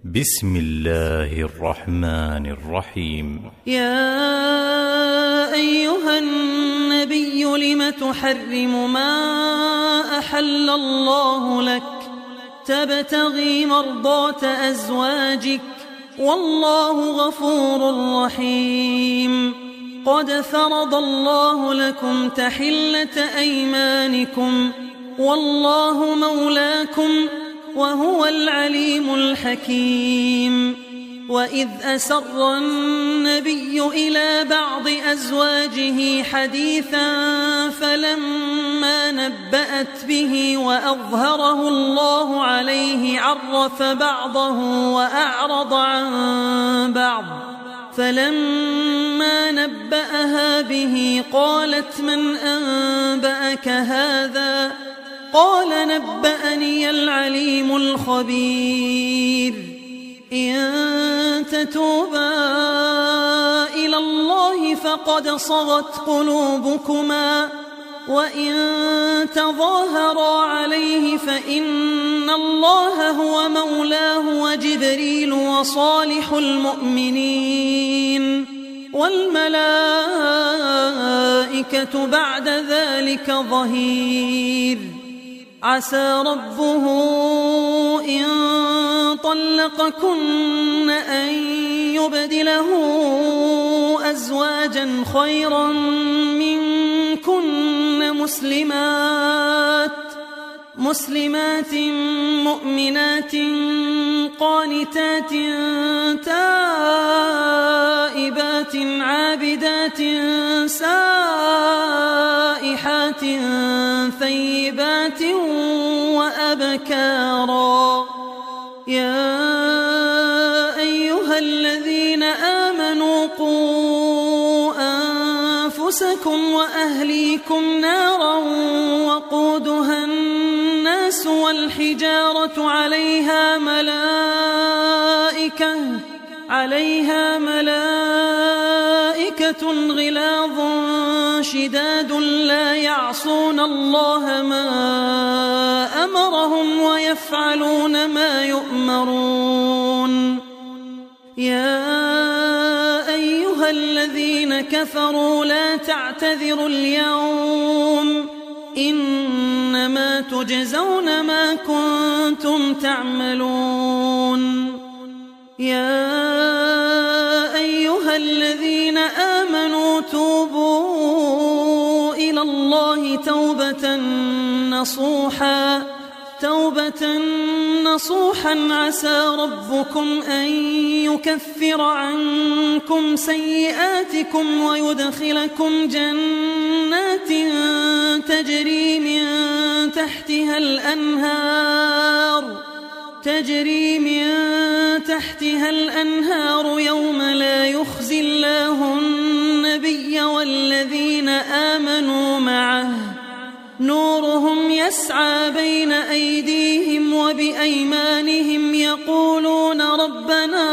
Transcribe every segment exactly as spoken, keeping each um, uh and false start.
بسم الله الرحمن الرحيم. يا أيها النبي لم تحرم ما أحل الله لك تبتغي مرضات أزواجك والله غفور رحيم. قد فرض الله لكم تحلة أيمانكم والله مولاكم وهو العليم الحكيم. وإذ أسر النبي إلى بعض أزواجه حديثا فلما نبأت به وأظهره الله عليه عرف بعضه وأعرض عن بعض، فلما نبأها به قالت من أنبأك هذا؟ قال نبأني العليم الخبير. إن تتوبا إلى الله فقد صغت قلوبكما وإن تظاهرا عليه فإن الله هو مولاه وجبريل وصالح المؤمنين والملائكة بعد ذلك ظهير. عسى ربه إن طلقكن أن يبدله أزواجا خيرا منكن مسلمات مسلمات مؤمنات قانتات تائبات عابدات سائحات ثيبات وأبكارا. يا أيها الذين آمنوا قوا أنفسكم وأهليكم نارا وقودها الناس والحجارة عليها ملائكة عليها ملائكة غلاظ شداد لا يعصون الله ما أمرهم ويفعلون ما يؤمرون. يا أيها الذين كفروا لا تعتذروا اليوم إنما تجزون ما كنتم تعملون. يا أيها الذين آمنوا توبوا إلى الله توبة نصوحا توبة نصوحا عسى ربكم أن يكفر عنكم سيئاتكم ويدخلكم جنات تجري من تحتها الأنهار تجري من تحتها الأنهار يوم لا يخزي الله النبي والذين آمنوا معه نورهم يسعى بين أيديهم وبأيمانهم يقولون ربنا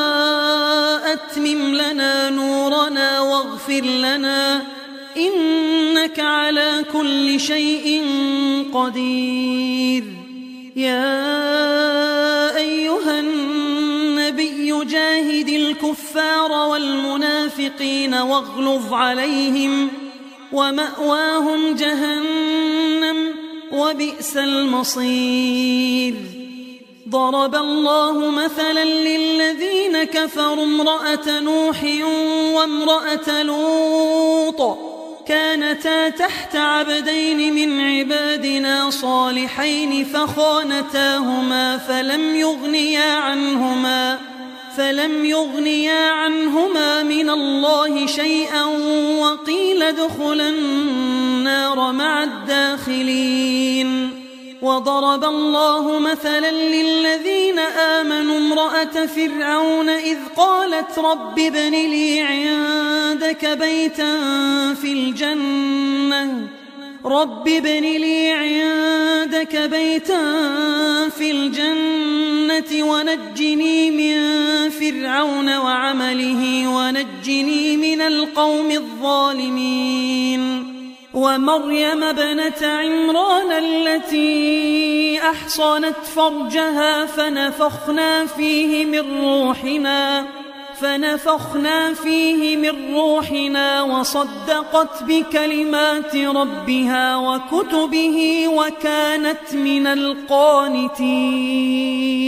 أتمم لنا نورنا واغفر لنا إنك على كل شيء قدير. يا أيها النبي جاهد الكفار والمنافقين واغلظ عليهم ومأواهم جهنم وبئس المصير. ضرب الله مثلا للذين كفروا امرأة نوح وامرأة لوط كانتا تحت عبدين من عبادنا صالحين فخانتاهما فلم يغنيا عنهما فلم يغنيا عنهما من الله شيئا وقيل ادخلا النار مع الداخلين. وضرب الله مثلا للذين آمنوا امرأة فرعون إذ قالت رب ابن لي عندك بيتا في الجنة رب ابن لي عندك بيتا في الجنة ونجني من فرعون وعمله ونجني من القوم الظالمين. ومريم ابنة عمران التي أحصنت فرجها فنفخنا فيه من روحنا فنفخنا فيه من روحنا وصدقت بكلمات ربها وكتبه وكانت من القانتين